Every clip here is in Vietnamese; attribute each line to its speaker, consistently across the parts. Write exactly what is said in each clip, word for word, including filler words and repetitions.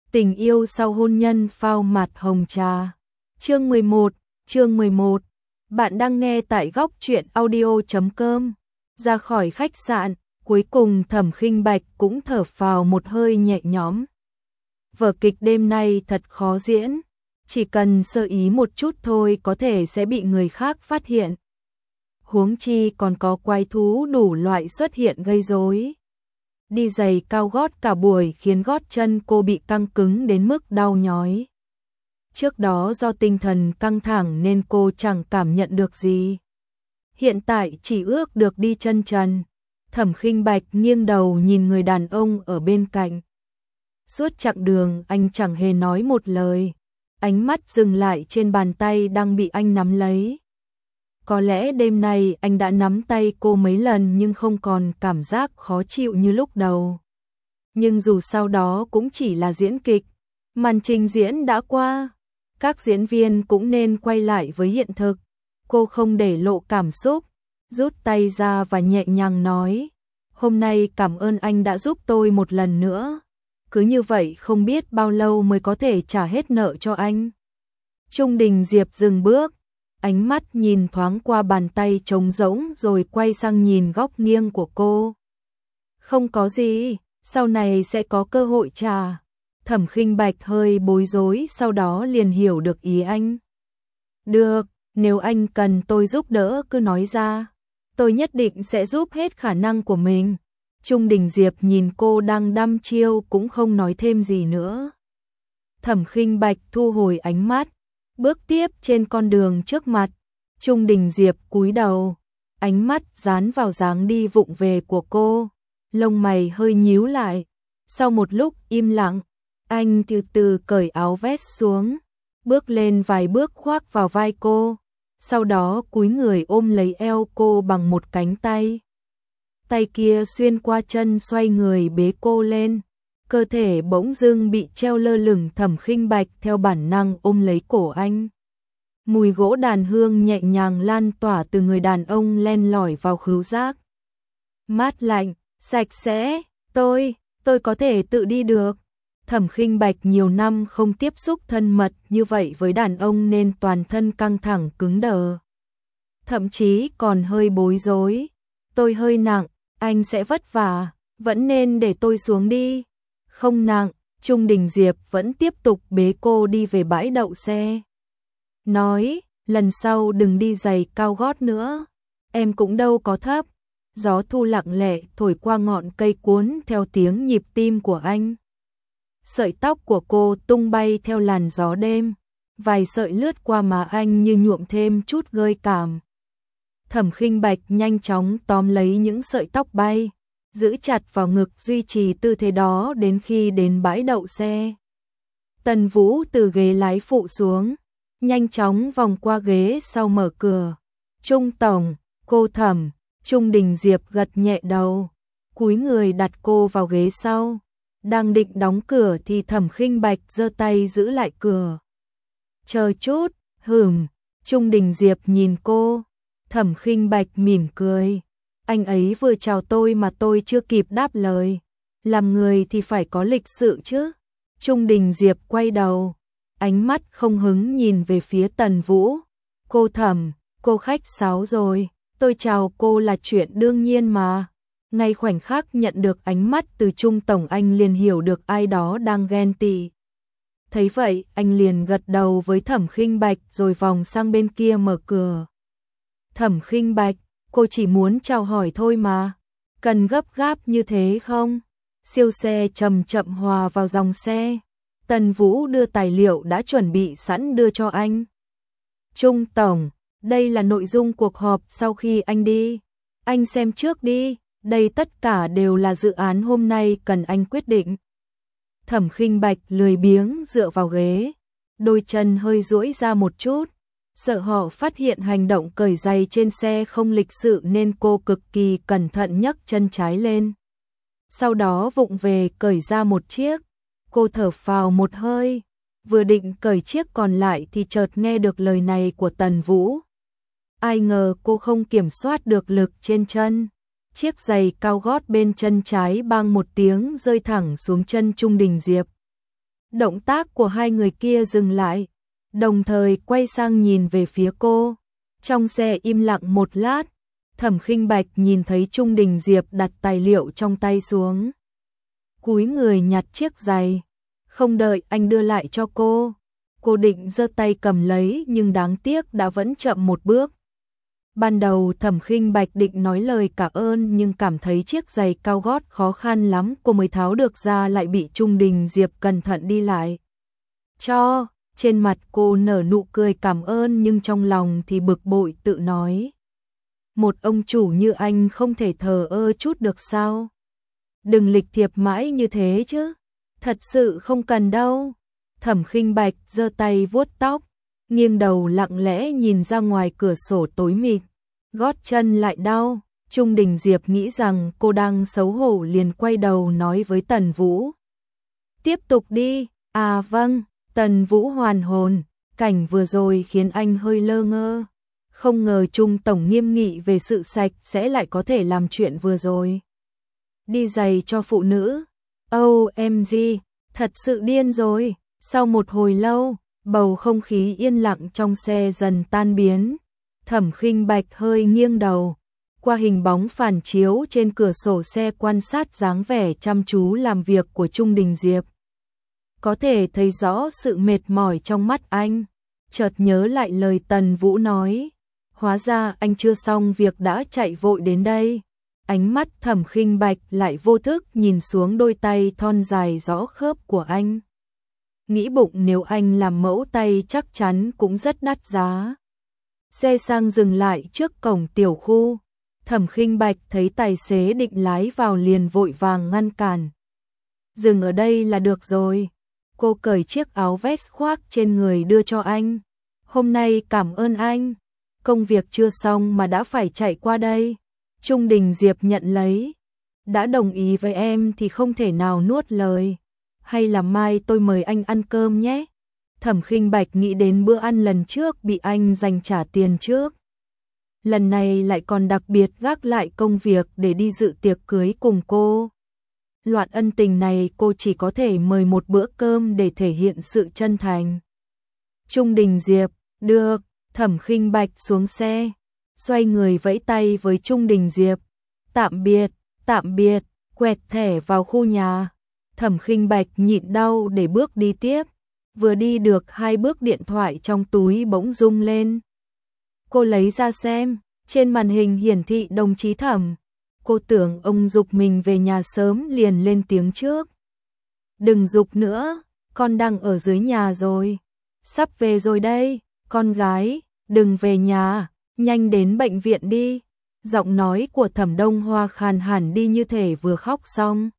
Speaker 1: Tình yêu sau hôn nhân phao mặt hồng trà. Chương mười một, chương mười một. Bạn đang nghe tại góc truyện audio chấm com. Ra khỏi khách sạn, cuối cùng Thẩm Khinh Bạch cũng thở phào một hơi nhẹ nhõm. Vở kịch đêm nay thật khó diễn, chỉ cần sơ ý một chút thôi có thể sẽ bị người khác phát hiện. Huống chi còn có quái thú đủ loại xuất hiện gây rối. Đi giày cao gót cả buổi khiến gót chân cô bị căng cứng đến mức đau nhói. Trước đó do tinh thần căng thẳng nên cô chẳng cảm nhận được gì. Hiện tại chỉ ước được đi chân trần. Thẩm Khinh Bạch nghiêng đầu nhìn người đàn ông ở bên cạnh. Suốt chặng đường anh chẳng hề nói một lời. Ánh mắt dừng lại trên bàn tay đang bị anh nắm lấy. Có lẽ đêm nay anh đã nắm tay cô mấy lần nhưng không còn cảm giác khó chịu như lúc đầu. Nhưng dù sau đó cũng chỉ là diễn kịch, màn trình diễn đã qua, các diễn viên cũng nên quay lại với hiện thực. Cô không để lộ cảm xúc, rút tay ra và nhẹ nhàng nói, hôm nay cảm ơn anh đã giúp tôi một lần nữa. Cứ như vậy không biết bao lâu mới có thể trả hết nợ cho anh. Trung Đình Diệp dừng bước, ánh mắt nhìn thoáng qua bàn tay trống rỗng rồi quay sang nhìn góc nghiêng của cô. Không có gì, sau này sẽ có cơ hội trả. Thẩm Khinh Bạch hơi bối rối sau đó liền hiểu được ý anh. Được, nếu anh cần tôi giúp đỡ cứ nói ra. Tôi nhất định sẽ giúp hết khả năng của mình. Trung Đình Diệp nhìn cô đang đăm chiêu cũng không nói thêm gì nữa. Thẩm Khinh Bạch thu hồi ánh mắt, bước tiếp trên con đường trước mặt. Trung Đình Diệp cúi đầu, ánh mắt dán vào dáng đi vụng về của cô, lông mày hơi nhíu lại. Sau một lúc im lặng, anh từ từ cởi áo vest xuống, bước lên vài bước khoác vào vai cô, sau đó cúi người ôm lấy eo cô bằng một cánh tay. Tay kia xuyên qua chân xoay người bế cô lên, cơ thể bỗng dưng bị treo lơ lửng. Thẩm Khinh Bạch theo bản năng ôm lấy cổ anh. Mùi gỗ đàn hương nhẹ nhàng lan tỏa từ người đàn ông len lỏi vào khứu giác. Mát lạnh, sạch sẽ, tôi, tôi có thể tự đi được. Thẩm Khinh Bạch nhiều năm không tiếp xúc thân mật như vậy với đàn ông nên toàn thân căng thẳng cứng đờ. Thậm chí còn hơi bối rối. Tôi hơi nặng, anh sẽ vất vả, vẫn nên để tôi xuống đi. Không nặng, Trung Đình Diệp vẫn tiếp tục bế cô đi về bãi đậu xe. Nói, lần sau đừng đi giày cao gót nữa, em cũng đâu có thấp. Gió thu lặng lẽ thổi qua ngọn cây cuốn theo tiếng nhịp tim của anh. Sợi tóc của cô tung bay theo làn gió đêm, vài sợi lướt qua má anh như nhuộm thêm chút gợi cảm. Thẩm Khinh Bạch nhanh chóng tóm lấy những sợi tóc bay, giữ chặt vào ngực duy trì tư thế đó đến khi đến bãi đậu xe. Tần Vũ từ ghế lái phụ xuống, nhanh chóng vòng qua ghế sau mở cửa. Trung tổng, cô Thẩm. Trung Đình Diệp gật nhẹ đầu, cúi người đặt cô vào ghế sau. Đang định đóng cửa thì Thẩm Khinh Bạch giơ tay giữ lại cửa. Chờ chút, hửm. Trung Đình Diệp nhìn cô. Thẩm Khinh Bạch mỉm cười. Anh ấy vừa chào tôi mà tôi chưa kịp đáp lời. Làm người thì phải có lịch sự chứ. Trung Đình Diệp quay đầu, ánh mắt không hứng nhìn về phía Tần Vũ. Cô Thẩm, cô khách sáo rồi. Tôi chào cô là chuyện đương nhiên mà. Ngay khoảnh khắc nhận được ánh mắt từ Trung tổng anh liền hiểu được ai đó đang ghen tị. Thấy vậy, anh liền gật đầu với Thẩm Khinh Bạch rồi vòng sang bên kia mở cửa. Thẩm Khinh Bạch, cô chỉ muốn chào hỏi thôi mà. Cần gấp gáp như thế không? Siêu xe chậm chậm hòa vào dòng xe. Tần Vũ đưa tài liệu đã chuẩn bị sẵn đưa cho anh. Trung tổng, đây là nội dung cuộc họp sau khi anh đi. Anh xem trước đi, đây tất cả đều là dự án hôm nay cần anh quyết định. Thẩm Khinh Bạch lười biếng dựa vào ghế, đôi chân hơi duỗi ra một chút. Sợ họ phát hiện hành động cởi giày trên xe không lịch sự nên cô cực kỳ cẩn thận nhấc chân trái lên. Sau đó vụng về cởi ra một chiếc. Cô thở phào một hơi, vừa định cởi chiếc còn lại thì chợt nghe được lời này của Tần Vũ. Ai ngờ cô không kiểm soát được lực trên chân. Chiếc giày cao gót bên chân trái bang một tiếng rơi thẳng xuống chân Trung Đình Diệp. Động tác của hai người kia dừng lại, đồng thời quay sang nhìn về phía cô. Trong xe im lặng một lát, Thẩm Khinh Bạch nhìn thấy Trung Đình Diệp đặt tài liệu trong tay xuống. Cúi người nhặt chiếc giày, không đợi anh đưa lại cho cô. Cô định giơ tay cầm lấy nhưng đáng tiếc đã vẫn chậm một bước. Ban đầu Thẩm Khinh Bạch định nói lời cảm ơn nhưng cảm thấy chiếc giày cao gót khó khăn lắm cô mới tháo được ra lại bị Trung Đình Diệp cẩn thận đi lại. Cho, trên mặt cô nở nụ cười cảm ơn nhưng trong lòng thì bực bội tự nói. Một ông chủ như anh không thể thờ ơ chút được sao? Đừng lịch thiệp mãi như thế chứ, thật sự không cần đâu. Thẩm Khinh Bạch giơ tay vuốt tóc, nghiêng đầu lặng lẽ nhìn ra ngoài cửa sổ tối mịt, gót chân lại đau. Trung Đình Diệp nghĩ rằng cô đang xấu hổ liền quay đầu nói với Tần Vũ. Tiếp tục đi, à vâng, Tần Vũ hoàn hồn, cảnh vừa rồi khiến anh hơi lơ ngơ. Không ngờ Trung Tổng nghiêm nghị về sự sạch sẽ lại có thể làm chuyện vừa rồi. Đi giày cho phụ nữ, ô em gi, thật sự điên rồi. Sau một hồi lâu, bầu không khí yên lặng trong xe dần tan biến. Thẩm Khinh Bạch hơi nghiêng đầu, qua hình bóng phản chiếu trên cửa sổ xe quan sát dáng vẻ chăm chú làm việc của Trung Đình Diệp. Có thể thấy rõ sự mệt mỏi trong mắt anh, chợt nhớ lại lời Tần Vũ nói. Hóa ra anh chưa xong việc đã chạy vội đến đây. Ánh mắt Thẩm Khinh Bạch lại vô thức nhìn xuống đôi tay thon dài rõ khớp của anh. Nghĩ bụng nếu anh làm mẫu tay chắc chắn cũng rất đắt giá. Xe sang dừng lại trước cổng tiểu khu. Thẩm Khinh Bạch thấy tài xế định lái vào liền vội vàng ngăn cản. Dừng ở đây là được rồi. Cô cởi chiếc áo vest khoác trên người đưa cho anh. Hôm nay cảm ơn anh. Công việc chưa xong mà đã phải chạy qua đây. Trung Đình Diệp nhận lấy. Đã đồng ý với em thì không thể nào nuốt lời. Hay là mai tôi mời anh ăn cơm nhé. Thẩm Khinh Bạch nghĩ đến bữa ăn lần trước bị anh dành trả tiền trước. Lần này lại còn đặc biệt gác lại công việc để đi dự tiệc cưới cùng cô. Loạt ân tình này cô chỉ có thể mời một bữa cơm để thể hiện sự chân thành. Trung Đình Diệp, được. Thẩm Khinh Bạch xuống xe, xoay người vẫy tay với Trung Đình Diệp. Tạm biệt, tạm biệt, quẹt thẻ vào khu nhà. Thẩm Khinh Bạch nhịn đau để bước đi tiếp. Vừa đi được hai bước điện thoại trong túi bỗng rung lên. Cô lấy ra xem, trên màn hình hiển thị đồng chí Thẩm. Cô tưởng ông giục mình về nhà sớm liền lên tiếng trước. Đừng giục nữa, con đang ở dưới nhà rồi. Sắp về rồi đây, con gái, đừng về nhà, nhanh đến bệnh viện đi. Giọng nói của Thẩm Đông Hoa khàn hẳn đi như thể vừa khóc xong.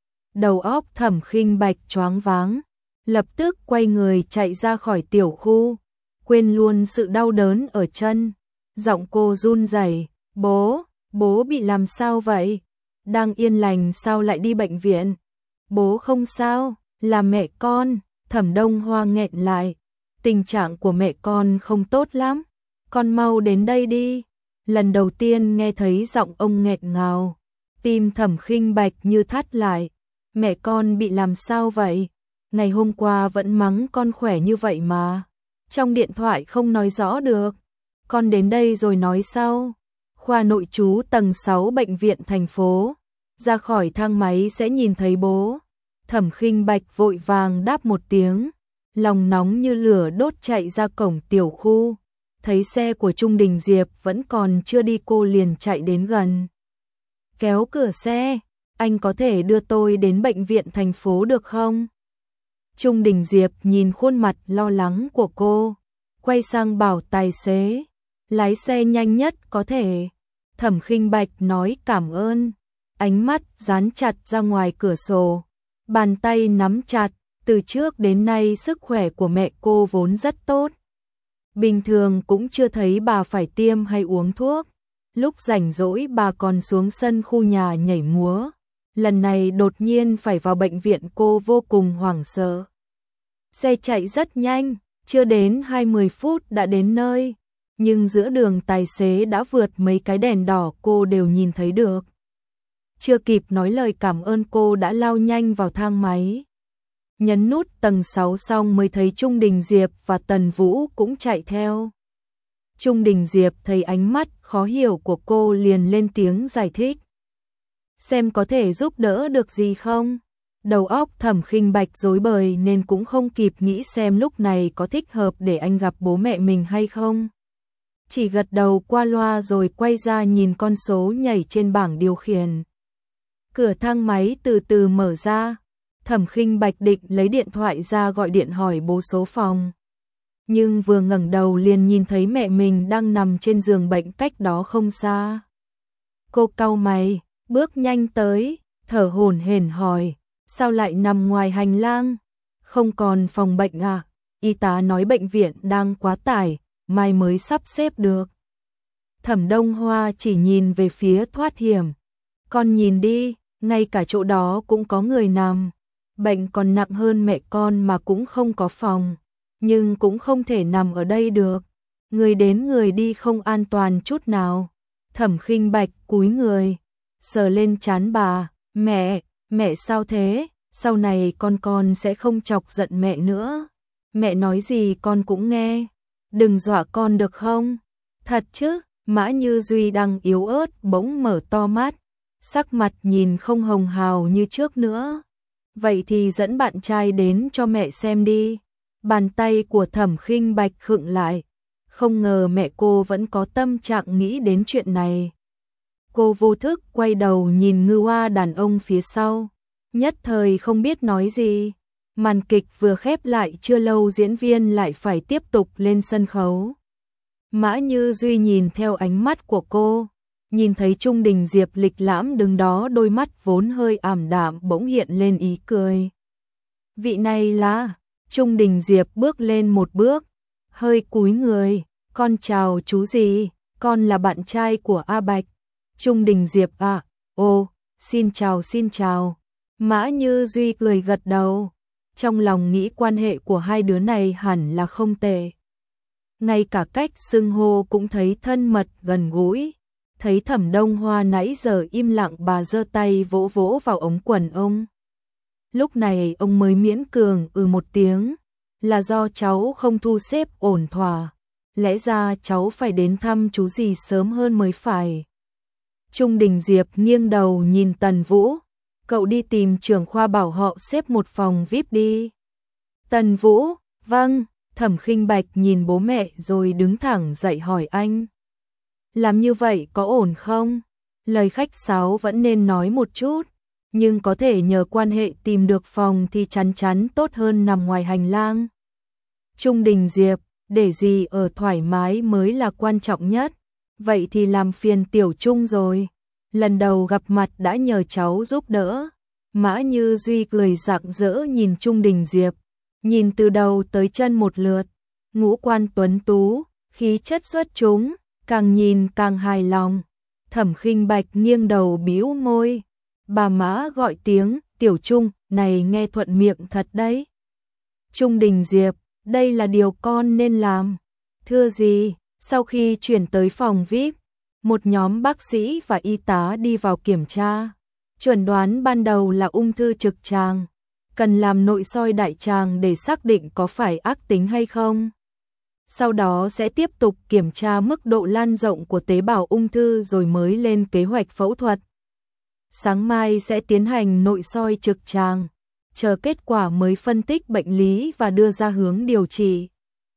Speaker 1: Đầu óc Thẩm Khinh Bạch choáng váng, lập tức quay người chạy ra khỏi tiểu khu, quên luôn sự đau đớn ở chân. Giọng cô run rẩy, bố, bố bị làm sao vậy? Đang yên lành sao lại đi bệnh viện? Bố không sao, là mẹ con. Thẩm Đông Hoa nghẹn lại, tình trạng của mẹ con không tốt lắm, con mau đến đây đi. Lần đầu tiên nghe thấy giọng ông nghẹn ngào, tim Thẩm Khinh Bạch như thắt lại. Mẹ con bị làm sao vậy? Ngày hôm qua vẫn mắng con khỏe như vậy mà. Trong điện thoại không nói rõ được. Con đến đây rồi nói sau. Khoa nội trú tầng sáu bệnh viện thành phố. Ra khỏi thang máy sẽ nhìn thấy bố. Thẩm Khinh Bạch vội vàng đáp một tiếng. Lòng nóng như lửa đốt chạy ra cổng tiểu khu. Thấy xe của Trung Đình Diệp vẫn còn chưa đi cô liền chạy đến gần. Kéo cửa xe. Anh có thể đưa tôi đến bệnh viện thành phố được không? Trung Đình Diệp nhìn khuôn mặt lo lắng của cô, quay sang bảo tài xế, lái xe nhanh nhất có thể. Thẩm Khinh Bạch nói cảm ơn, ánh mắt dán chặt ra ngoài cửa sổ, bàn tay nắm chặt. Từ trước đến nay sức khỏe của mẹ cô vốn rất tốt. Bình thường cũng chưa thấy bà phải tiêm hay uống thuốc. Lúc rảnh rỗi bà còn xuống sân khu nhà nhảy múa. Lần này đột nhiên phải vào bệnh viện cô vô cùng hoảng sợ. Xe chạy rất nhanh, chưa đến hai mươi phút đã đến nơi. Nhưng giữa đường tài xế đã vượt mấy cái đèn đỏ cô đều nhìn thấy được. Chưa kịp nói lời cảm ơn cô đã lao nhanh vào thang máy. Nhấn nút tầng sáu xong mới thấy Trung Đình Diệp và Tần Vũ cũng chạy theo. Trung Đình Diệp thấy ánh mắt khó hiểu của cô liền lên tiếng giải thích. Xem có thể giúp đỡ được gì không? Đầu óc Thẩm Khinh Bạch rối bời nên cũng không kịp nghĩ xem lúc này có thích hợp để anh gặp bố mẹ mình hay không. Chỉ gật đầu qua loa rồi quay ra nhìn con số nhảy trên bảng điều khiển. Cửa thang máy từ từ mở ra. Thẩm Khinh Bạch định lấy điện thoại ra gọi điện hỏi bố số phòng. Nhưng vừa ngẩng đầu liền nhìn thấy mẹ mình đang nằm trên giường bệnh cách đó không xa. Cô cau mày, bước nhanh tới, thở hổn hển hỏi, sao lại nằm ngoài hành lang? Không còn phòng bệnh à? Y tá nói bệnh viện đang quá tải, mai mới sắp xếp được. Thẩm Đông Hoa chỉ nhìn về phía thoát hiểm. Con nhìn đi, ngay cả chỗ đó cũng có người nằm. Bệnh còn nặng hơn mẹ con mà cũng không có phòng. Nhưng cũng không thể nằm ở đây được. Người đến người đi không an toàn chút nào. Thẩm Khinh Bạch cúi người, sờ lên trán bà. Mẹ, mẹ sao thế? Sau này con con sẽ không chọc giận mẹ nữa. Mẹ nói gì con cũng nghe. Đừng dọa con được không? Thật chứ? Mã Như Duy đang yếu ớt bỗng mở to mắt. Sắc mặt nhìn không hồng hào như trước nữa. Vậy thì dẫn bạn trai đến cho mẹ xem đi. Bàn tay của Thẩm Khinh Bạch khựng lại. Không ngờ mẹ cô vẫn có tâm trạng nghĩ đến chuyện này. Cô vô thức quay đầu nhìn ngư oa đàn ông phía sau. Nhất thời không biết nói gì. Màn kịch vừa khép lại chưa lâu diễn viên lại phải tiếp tục lên sân khấu. Mã Như Duy nhìn theo ánh mắt của cô. Nhìn thấy Trung Đình Diệp lịch lãm đứng đó, đôi mắt vốn hơi ảm đạm bỗng hiện lên ý cười. Vị này là... Trung Đình Diệp bước lên một bước, hơi cúi người. Con chào chú gì, con là bạn trai của A Bạch. Trung Đình Diệp à, ồ, xin chào xin chào. Mã Như Duy cười gật đầu. Trong lòng nghĩ quan hệ của hai đứa này hẳn là không tệ. Ngay cả cách xưng hô cũng thấy thân mật gần gũi. Thấy Thẩm Đông Hoa nãy giờ im lặng, bà giơ tay vỗ vỗ vào ống quần ông. Lúc này ông mới miễn cường ừ một tiếng, là do cháu không thu xếp ổn thỏa. Lẽ ra cháu phải đến thăm chú gì sớm hơn mới phải. Trung Đình Diệp nghiêng đầu nhìn Tần Vũ. Cậu đi tìm trưởng khoa bảo họ xếp một phòng vi ai pi đi. Tần Vũ, vâng. Thẩm Khinh Bạch nhìn bố mẹ rồi đứng thẳng dậy hỏi anh. Làm như vậy có ổn không? Lời khách sáo vẫn nên nói một chút. Nhưng có thể nhờ quan hệ tìm được phòng thì chắn chắn tốt hơn nằm ngoài hành lang. Trung Đình Diệp, để gì ở thoải mái mới là quan trọng nhất. Vậy thì làm phiền Tiểu Trung rồi. Lần đầu gặp mặt đã nhờ cháu giúp đỡ. Mã Như Duy cười rạng rỡ nhìn Trung Đình Diệp. Nhìn từ đầu tới chân một lượt. Ngũ quan tuấn tú, khí chất xuất chúng, càng nhìn càng hài lòng. Thẩm Khinh Bạch nghiêng đầu bĩu môi. Bà Mã gọi tiếng, Tiểu Trung, này nghe thuận miệng thật đấy. Trung Đình Diệp, đây là điều con nên làm. Thưa gì, sau khi chuyển tới phòng vi ai pi, một nhóm bác sĩ và y tá đi vào kiểm tra. Chuẩn đoán ban đầu là ung thư trực tràng. Cần làm nội soi đại tràng để xác định có phải ác tính hay không. Sau đó sẽ tiếp tục kiểm tra mức độ lan rộng của tế bào ung thư rồi mới lên kế hoạch phẫu thuật. Sáng mai sẽ tiến hành nội soi trực tràng, chờ kết quả mới phân tích bệnh lý và đưa ra hướng điều trị.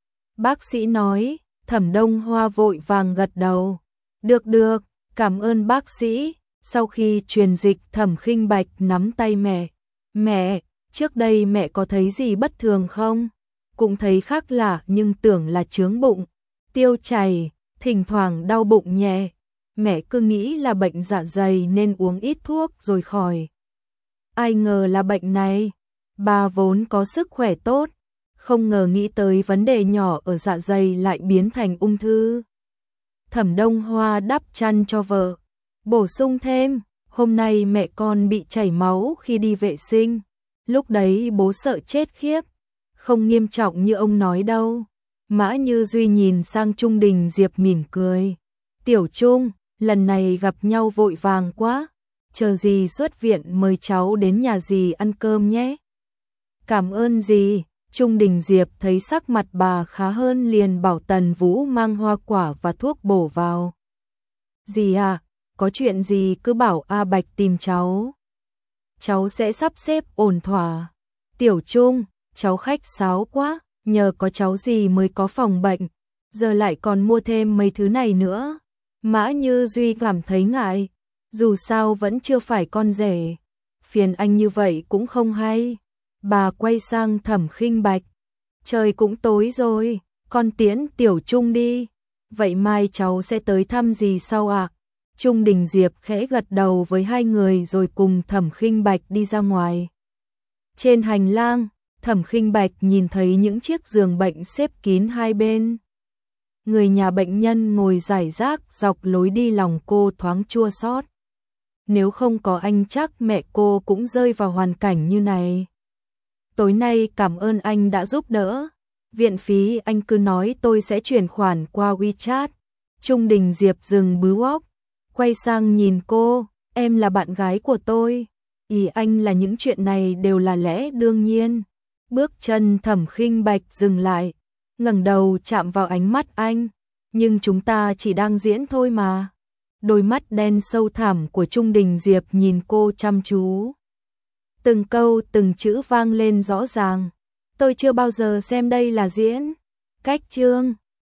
Speaker 1: Bác sĩ nói. Thẩm Đông Hoa vội vàng gật đầu. Được được, cảm ơn bác sĩ. Sau khi truyền dịch, Thẩm Khinh Bạch nắm tay mẹ. Mẹ, trước đây mẹ có thấy gì bất thường không? Cũng thấy khác lạ nhưng tưởng là chướng bụng, tiêu chảy, thỉnh thoảng đau bụng nhẹ. Mẹ cứ nghĩ là bệnh dạ dày nên uống ít thuốc rồi khỏi. Ai ngờ là bệnh này. Bà vốn có sức khỏe tốt, không ngờ nghĩ tới vấn đề nhỏ ở dạ dày lại biến thành ung thư. Thẩm Đông Hoa đắp chăn cho vợ, bổ sung thêm, hôm nay mẹ con bị chảy máu khi đi vệ sinh. Lúc đấy bố sợ chết khiếp, không nghiêm trọng như ông nói đâu. Mã Như Duy nhìn sang Trung Đình Diệp mỉm cười. Tiểu Trung, lần này gặp nhau vội vàng quá, chờ dì xuất viện mời cháu đến nhà dì ăn cơm nhé. Cảm ơn gì? Trung Đình Diệp thấy sắc mặt bà khá hơn liền bảo Tần Vũ mang hoa quả và thuốc bổ vào. Dì à, có chuyện gì cứ bảo A Bạch tìm cháu. Cháu sẽ sắp xếp ổn thỏa. Tiểu Trung, cháu khách sáo quá, nhờ có cháu gì mới có phòng bệnh, giờ lại còn mua thêm mấy thứ này nữa. Mã Như Duy cảm thấy ngại, dù sao vẫn chưa phải con rể, phiền anh như vậy cũng không hay. Bà quay sang Thẩm Khinh Bạch, trời cũng tối rồi, con tiễn Tiểu Trung đi. Vậy mai cháu sẽ tới thăm dì sau ạ? À? Trung Đình Diệp khẽ gật đầu với hai người rồi cùng Thẩm Khinh Bạch đi ra ngoài. Trên hành lang, Thẩm Khinh Bạch nhìn thấy những chiếc giường bệnh xếp kín hai bên. Người nhà bệnh nhân ngồi rải rác dọc lối đi, lòng cô thoáng chua xót. Nếu không có anh chắc mẹ cô cũng rơi vào hoàn cảnh như này. Tối nay cảm ơn anh đã giúp đỡ. Viện phí anh cứ nói tôi sẽ chuyển khoản qua WeChat. Trung Đình Diệp dừng bứ óc, quay sang nhìn cô, em là bạn gái của tôi. Ý anh là những chuyện này đều là lẽ đương nhiên. Bước chân Thẩm Khinh Bạch dừng lại, ngẩng đầu chạm vào ánh mắt anh. Nhưng chúng ta chỉ đang diễn thôi mà. Đôi mắt đen sâu thẳm của Trung Đình Diệp nhìn cô chăm chú. Từng câu từng chữ vang lên rõ ràng. Tôi chưa bao giờ xem đây là diễn. Cách chương